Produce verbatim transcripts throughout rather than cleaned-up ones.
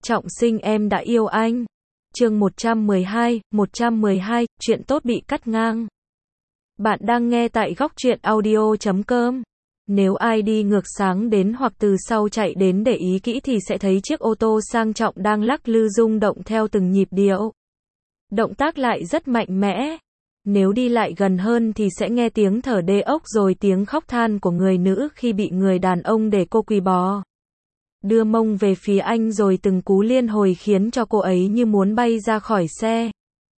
Trọng sinh em đã yêu anh. Chương một trăm mười hai, một trăm mười hai, chuyện tốt bị cắt ngang. Bạn đang nghe tại góc truyện audio chấm com. Nếu ai đi ngược sáng đến hoặc từ sau chạy đến để ý kỹ thì sẽ thấy chiếc ô tô sang trọng đang lắc lư rung động theo từng nhịp điệu. Động tác lại rất mạnh mẽ. Nếu đi lại gần hơn thì sẽ nghe tiếng thở đê ốc rồi tiếng khóc than của người nữ khi bị người đàn ông để cô quỳ bò. Đưa mông về phía anh rồi từng cú liên hồi khiến cho cô ấy như muốn bay ra khỏi xe.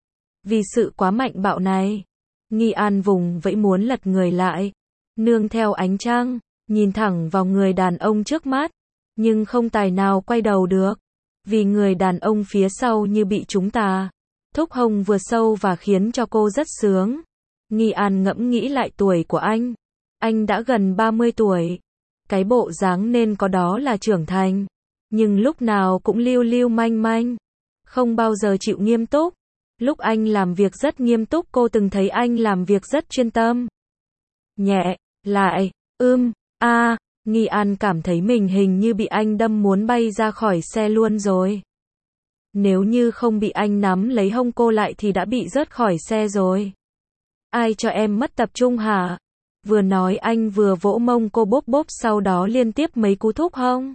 Vì sự quá mạnh bạo này, Nghi An vùng vẫy muốn lật người lại, nương theo ánh trăng, nhìn thẳng vào người đàn ông trước mắt, nhưng không tài nào quay đầu được, vì người đàn ông phía sau như bị trúng tà. Thúc hông vừa sâu và khiến cho cô rất sướng. Nghi An ngẫm nghĩ lại tuổi của anh. Anh đã gần ba mươi tuổi. Cái bộ dáng nên có đó là trưởng thành. Nhưng lúc nào cũng liêu liêu manh manh. Không bao giờ chịu nghiêm túc. Lúc anh làm việc rất nghiêm túc cô từng thấy anh làm việc rất chuyên tâm. Nhẹ, lại, ưm, a, Nghi An cảm thấy mình hình như bị anh đâm muốn bay ra khỏi xe luôn rồi. Nếu như không bị anh nắm lấy hông cô lại thì đã bị rớt khỏi xe rồi. Ai cho em mất tập trung hả? Vừa nói anh vừa vỗ mông cô bốp bốp sau đó liên tiếp mấy cú thúc hông.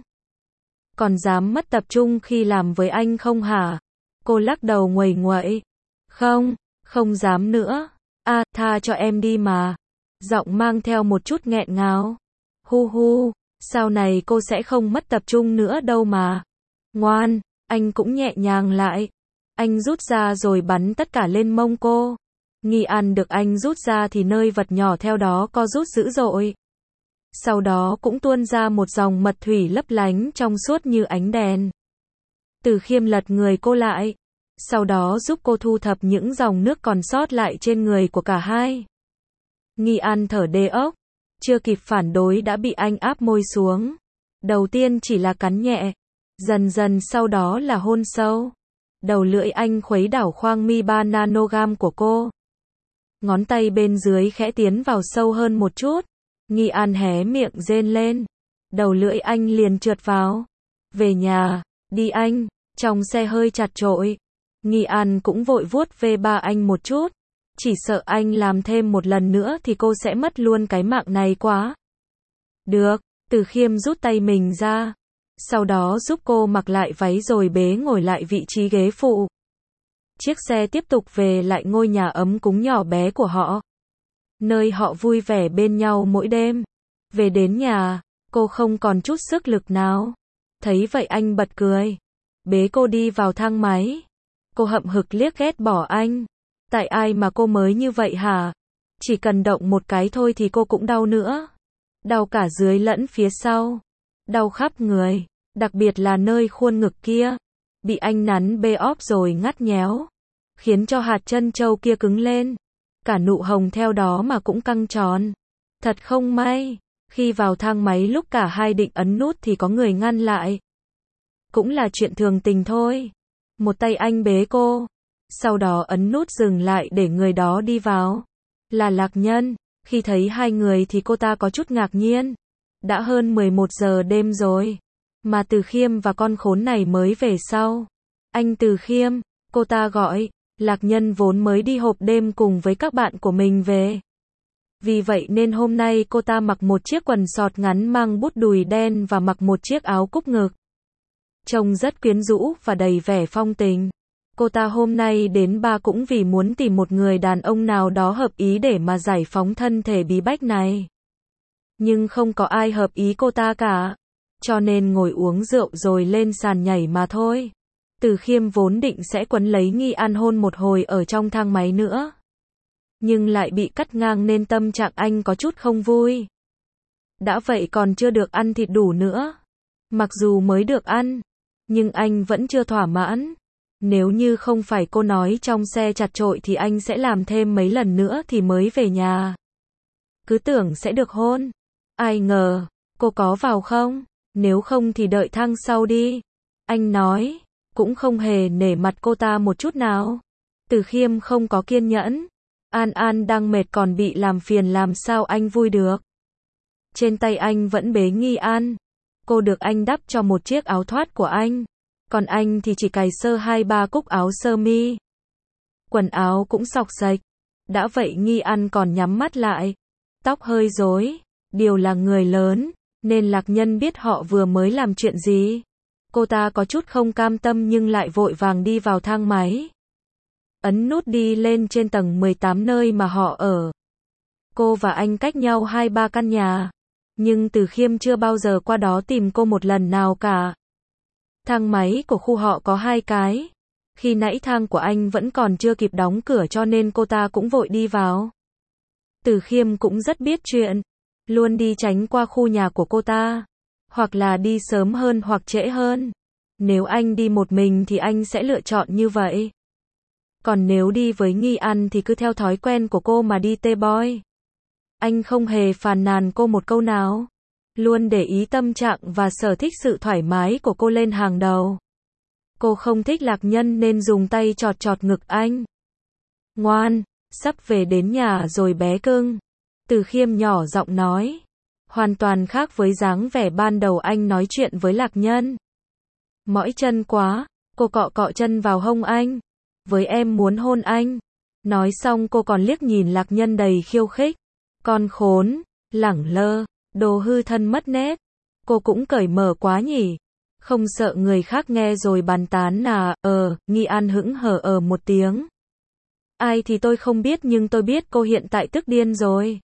Còn dám mất tập trung khi làm với anh không hả? Cô lắc đầu nguầy nguậy. Không, không dám nữa. À, tha cho em đi mà. Giọng mang theo một chút nghẹn ngào. Hu hu, sau này cô sẽ không mất tập trung nữa đâu mà. Ngoan. Anh cũng nhẹ nhàng lại. Anh rút ra rồi bắn tất cả lên mông cô. Nghi An được anh rút ra thì nơi vật nhỏ theo đó co rút dữ dội. Sau đó cũng tuôn ra một dòng mật thủy lấp lánh trong suốt như ánh đèn. Từ Khiêm lật người cô lại. Sau đó giúp cô thu thập những dòng nước còn sót lại trên người của cả hai. Nghi An thở đê ốc. Chưa kịp phản đối đã bị anh áp môi xuống. Đầu tiên chỉ là cắn nhẹ. Dần dần sau đó là hôn sâu. Đầu lưỡi anh khuấy đảo khoang mi ba nanogram của cô. Ngón tay bên dưới khẽ tiến vào sâu hơn một chút. Nghi An hé miệng rên lên. Đầu lưỡi anh liền trượt vào. Về nhà, đi anh. Trong xe hơi chặt chội. Nghi An cũng vội vuốt về ba anh một chút. Chỉ sợ anh làm thêm một lần nữa thì cô sẽ mất luôn cái mạng này quá. Được, Từ Khiêm rút tay mình ra. Sau đó giúp cô mặc lại váy rồi bế ngồi lại vị trí ghế phụ. Chiếc xe tiếp tục về lại ngôi nhà ấm cúng nhỏ bé của họ. Nơi họ vui vẻ bên nhau mỗi đêm. Về đến nhà, cô không còn chút sức lực nào. Thấy vậy anh bật cười. Bế cô đi vào thang máy. Cô hậm hực liếc ghét bỏ anh. Tại ai mà cô mới như vậy hả? Chỉ cần động một cái thôi thì cô cũng đau nữa. Đau cả dưới lẫn phía sau. Đau khắp người. Đặc biệt là nơi khuôn ngực kia. Bị anh nắn bê óp rồi ngắt nhéo. Khiến cho hạt chân trâu kia cứng lên. Cả nụ hồng theo đó mà cũng căng tròn. Thật không may. Khi vào thang máy lúc cả hai định ấn nút thì có người ngăn lại. Cũng là chuyện thường tình thôi. Một tay anh bế cô. Sau đó ấn nút dừng lại để người đó đi vào. Là Lạc Nhân. Khi thấy hai người thì cô ta có chút ngạc nhiên. Đã hơn mười một giờ đêm rồi. Mà Từ Khiêm và con khốn này mới về sau. Anh Từ Khiêm, cô ta gọi. Lạc Nhân vốn mới đi hộp đêm cùng với các bạn của mình về. Vì vậy nên hôm nay cô ta mặc một chiếc quần sọt ngắn mang bút đùi đen và mặc một chiếc áo cúc ngực. Trông rất quyến rũ và đầy vẻ phong tình. Cô ta hôm nay đến ba cũng vì muốn tìm một người đàn ông nào đó hợp ý để mà giải phóng thân thể bí bách này. Nhưng không có ai hợp ý cô ta cả. Cho nên ngồi uống rượu rồi lên sàn nhảy mà thôi. Từ Khiêm vốn định sẽ quấn lấy Nghi An hôn một hồi ở trong thang máy nữa. Nhưng lại bị cắt ngang nên tâm trạng anh có chút không vui. Đã vậy còn chưa được ăn thịt đủ nữa. Mặc dù mới được ăn, nhưng anh vẫn chưa thỏa mãn. Nếu như không phải cô nói trong xe chặt chội thì anh sẽ làm thêm mấy lần nữa thì mới về nhà. Cứ tưởng sẽ được hôn. Ai ngờ, cô có vào không? Nếu không thì đợi thang sau đi. Anh nói, cũng không hề nể mặt cô ta một chút nào. Từ Khiêm không có kiên nhẫn. An An đang mệt còn bị làm phiền làm sao anh vui được. Trên tay anh vẫn bế Nghi An. Cô được anh đắp cho một chiếc áo thoát của anh. Còn anh thì chỉ cài sơ hai ba cúc áo sơ mi. Quần áo cũng xộc xệch. Đã vậy Nghi An còn nhắm mắt lại. Tóc hơi rối. Điều là người lớn, nên Lạc Nhân biết họ vừa mới làm chuyện gì. Cô ta có chút không cam tâm nhưng lại vội vàng đi vào thang máy. Ấn nút đi lên trên tầng mười tám nơi mà họ ở. Cô và anh cách nhau hai ba căn nhà. Nhưng Từ Khiêm chưa bao giờ qua đó tìm cô một lần nào cả. Thang máy của khu họ có hai cái. Khi nãy thang của anh vẫn còn chưa kịp đóng cửa cho nên cô ta cũng vội đi vào. Từ Khiêm cũng rất biết chuyện. Luôn đi tránh qua khu nhà của cô ta. Hoặc là đi sớm hơn hoặc trễ hơn. Nếu anh đi một mình thì anh sẽ lựa chọn như vậy. Còn nếu đi với Nghi An thì cứ theo thói quen của cô mà đi T-boy. Anh không hề phàn nàn cô một câu nào. Luôn để ý tâm trạng và sở thích sự thoải mái của cô lên hàng đầu. Cô không thích Lạc Nhân nên dùng tay chọt chọt ngực anh. Ngoan, sắp về đến nhà rồi bé cưng. Từ Khiêm nhỏ giọng nói. Hoàn toàn khác với dáng vẻ ban đầu anh nói chuyện với Lạc Nhân. Mỏi chân quá, cô cọ cọ chân vào hông anh. Với em muốn hôn anh. Nói xong cô còn liếc nhìn Lạc Nhân đầy khiêu khích. Con khốn, lẳng lơ, đồ hư thân mất nét. Cô cũng cởi mở quá nhỉ. Không sợ người khác nghe rồi bàn tán à, ờ, Nghi An hững hờ ờ một tiếng. Ai thì tôi không biết nhưng tôi biết cô hiện tại tức điên rồi.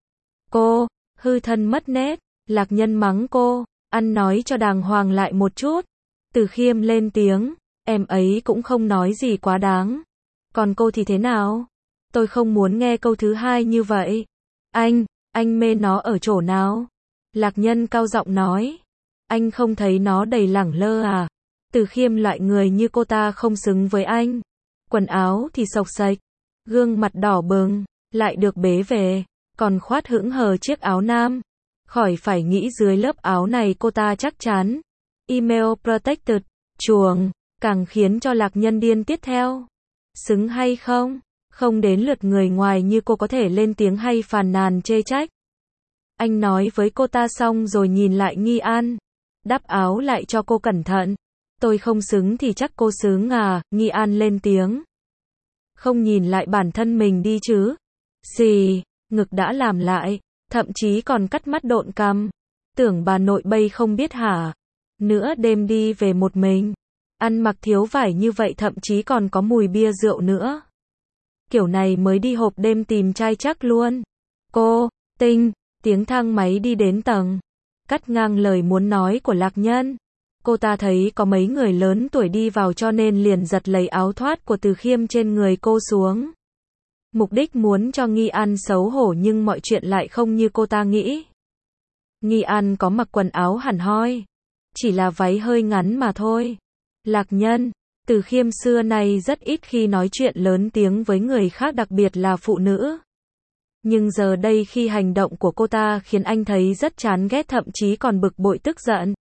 Cô, hư thân mất nét, Lạc Nhân mắng cô, ăn nói cho đàng hoàng lại một chút. Từ Khiêm lên tiếng, em ấy cũng không nói gì quá đáng. Còn cô thì thế nào? Tôi không muốn nghe câu thứ hai như vậy. Anh, anh mê nó ở chỗ nào? Lạc Nhân cao giọng nói. Anh không thấy nó đầy lẳng lơ à? Từ Khiêm loại người như cô ta không xứng với anh. Quần áo thì xộc xệch, gương mặt đỏ bừng, lại được bế về, còn khoát hững hờ chiếc áo nam. Khỏi phải nghĩ dưới lớp áo này cô ta chắc chắn. Email protected, chuồng, càng khiến cho Lạc Nhân điên tiếp theo. Xứng hay không? Không đến lượt người ngoài như cô có thể lên tiếng hay phàn nàn chê trách. Anh nói với cô ta xong rồi nhìn lại Nghi An. Đắp áo lại cho cô cẩn thận. Tôi không xứng thì chắc cô xứng à, Nghi An lên tiếng. Không nhìn lại bản thân mình đi chứ. Xì, ngực đã làm lại, thậm chí còn cắt mắt độn cằm. Tưởng bà nội bây không biết hả? Nữa đêm đi về một mình. Ăn mặc thiếu vải như vậy thậm chí còn có mùi bia rượu nữa. Kiểu này mới đi hộp đêm tìm trai chắc luôn. Cô, Tinh, tiếng thang máy đi đến tầng. Cắt ngang lời muốn nói của Lạc Nhân. Cô ta thấy có mấy người lớn tuổi đi vào cho nên liền giật lấy áo thoát của Từ Khiêm trên người cô xuống. Mục đích muốn cho Nghi An xấu hổ nhưng mọi chuyện lại không như cô ta nghĩ. Nghi An có mặc quần áo hẳn hoi. Chỉ là váy hơi ngắn mà thôi. Lạc Nhân, Từ Khiêm xưa nay rất ít khi nói chuyện lớn tiếng với người khác đặc biệt là phụ nữ. Nhưng giờ đây khi hành động của cô ta khiến anh thấy rất chán ghét thậm chí còn bực bội tức giận.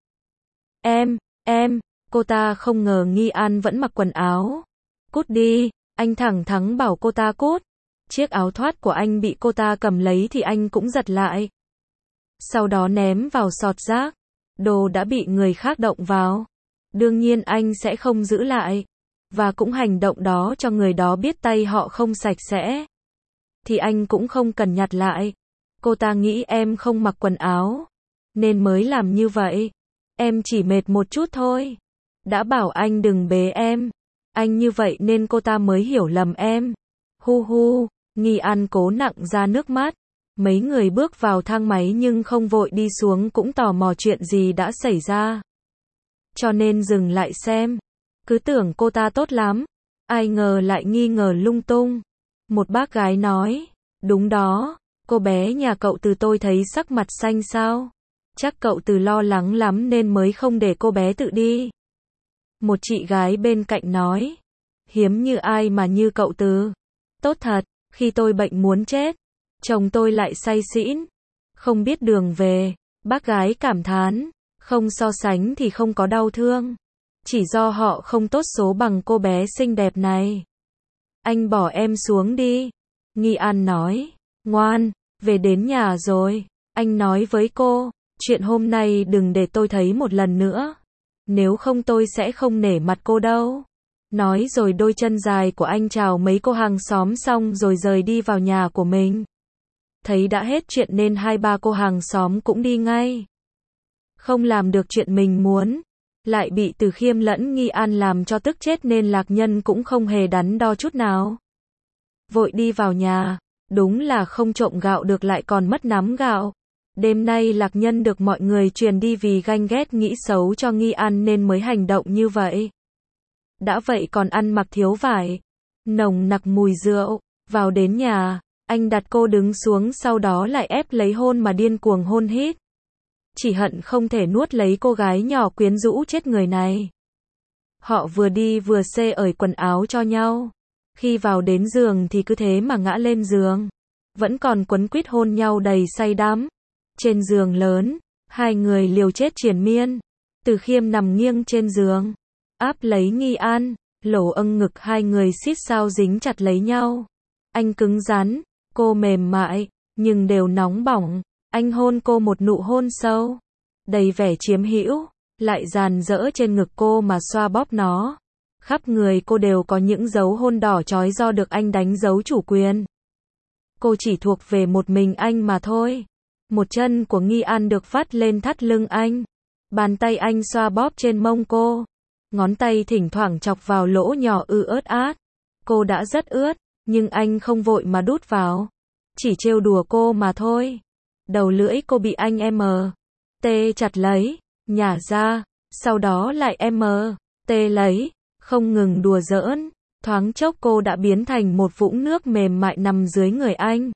Em, em, cô ta không ngờ Nghi An vẫn mặc quần áo. Cút đi, anh thẳng thắn bảo cô ta cút. Chiếc áo thoát của anh bị cô ta cầm lấy thì anh cũng giật lại. Sau đó ném vào sọt rác. Đồ đã bị người khác động vào. Đương nhiên anh sẽ không giữ lại. Và cũng hành động đó cho người đó biết tay họ không sạch sẽ. Thì anh cũng không cần nhặt lại. Cô ta nghĩ em không mặc quần áo. Nên mới làm như vậy. Em chỉ mệt một chút thôi. Đã bảo anh đừng bế em. Anh như vậy nên cô ta mới hiểu lầm em. Hu hu, Nghi An cố nặng ra nước mắt. Mấy người bước vào thang máy nhưng không vội đi xuống cũng tò mò chuyện gì đã xảy ra. Cho nên dừng lại xem. Cứ tưởng cô ta tốt lắm. Ai ngờ lại nghi ngờ lung tung. Một bác gái nói. Đúng đó, cô bé nhà cậu Từ tôi thấy sắc mặt xanh sao. Chắc cậu Từ lo lắng lắm nên mới không để cô bé tự đi. Một chị gái bên cạnh nói. Hiếm như ai mà như cậu Từ. Tốt thật, khi tôi bệnh muốn chết. Chồng tôi lại say xỉn. Không biết đường về. Bác gái cảm thán. Không so sánh thì không có đau thương. Chỉ do họ không tốt số bằng cô bé xinh đẹp này. Anh bỏ em xuống đi. Nghi An nói. Ngoan, về đến nhà rồi. Anh nói với cô. Chuyện hôm nay đừng để tôi thấy một lần nữa. Nếu không tôi sẽ không nể mặt cô đâu. Nói rồi đôi chân dài của anh chào mấy cô hàng xóm xong rồi rời đi vào nhà của mình. Thấy đã hết chuyện nên hai ba cô hàng xóm cũng đi ngay. Không làm được chuyện mình muốn, lại bị Từ Khiêm lẫn Nghi An làm cho tức chết nên Lạc Nhân cũng không hề đắn đo chút nào. Vội đi vào nhà, đúng là không trộm gạo được lại còn mất nắm gạo. Đêm nay Lạc Nhân được mọi người truyền đi vì ganh ghét nghĩ xấu cho Nghi An nên mới hành động như vậy. Đã vậy còn ăn mặc thiếu vải, nồng nặc mùi rượu, vào đến nhà, anh đặt cô đứng xuống sau đó lại ép lấy hôn mà điên cuồng hôn hít. Chỉ hận không thể nuốt lấy cô gái nhỏ quyến rũ chết người này. Họ vừa đi vừa xê ởi quần áo cho nhau. Khi vào đến giường thì cứ thế mà ngã lên giường. Vẫn còn quấn quýt hôn nhau đầy say đắm. Trên giường lớn, hai người liều chết triền miên. Từ Khiêm nằm nghiêng trên giường, áp lấy Nghi An, lỗ âng ngực hai người xít sao dính chặt lấy nhau. Anh cứng rắn, cô mềm mại, nhưng đều nóng bỏng. Anh hôn cô một nụ hôn sâu, đầy vẻ chiếm hữu, lại dàn dỡ trên ngực cô mà xoa bóp nó. Khắp người cô đều có những dấu hôn đỏ chói do được anh đánh dấu chủ quyền. Cô chỉ thuộc về một mình anh mà thôi. Một chân của Nghi An được vắt lên thắt lưng anh. Bàn tay anh xoa bóp trên mông cô. Ngón tay thỉnh thoảng chọc vào lỗ nhỏ ư ớt át. Cô đã rất ướt, nhưng anh không vội mà đút vào. Chỉ trêu đùa cô mà thôi. Đầu lưỡi cô bị anh em tê chặt lấy, nhả ra, sau đó lại em tê lấy, không ngừng đùa giỡn. Thoáng chốc cô đã biến thành một vũng nước mềm mại nằm dưới người anh.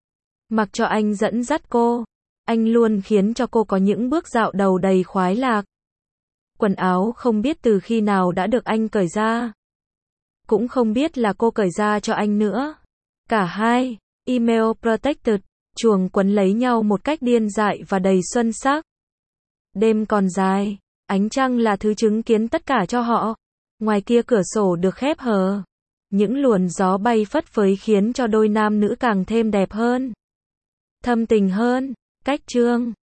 Mặc cho anh dẫn dắt cô, anh luôn khiến cho cô có những bước dạo đầu đầy khoái lạc. Quần áo không biết từ khi nào đã được anh cởi ra. Cũng không biết là cô cởi ra cho anh nữa. Cả hai, email protected, chuồng quấn lấy nhau một cách điên dại và đầy xuân sắc. Đêm còn dài, ánh trăng là thứ chứng kiến tất cả cho họ. Ngoài kia cửa sổ được khép hờ. Những luồn gió bay phất phới khiến cho đôi nam nữ càng thêm đẹp hơn, thâm tình hơn. Cách chương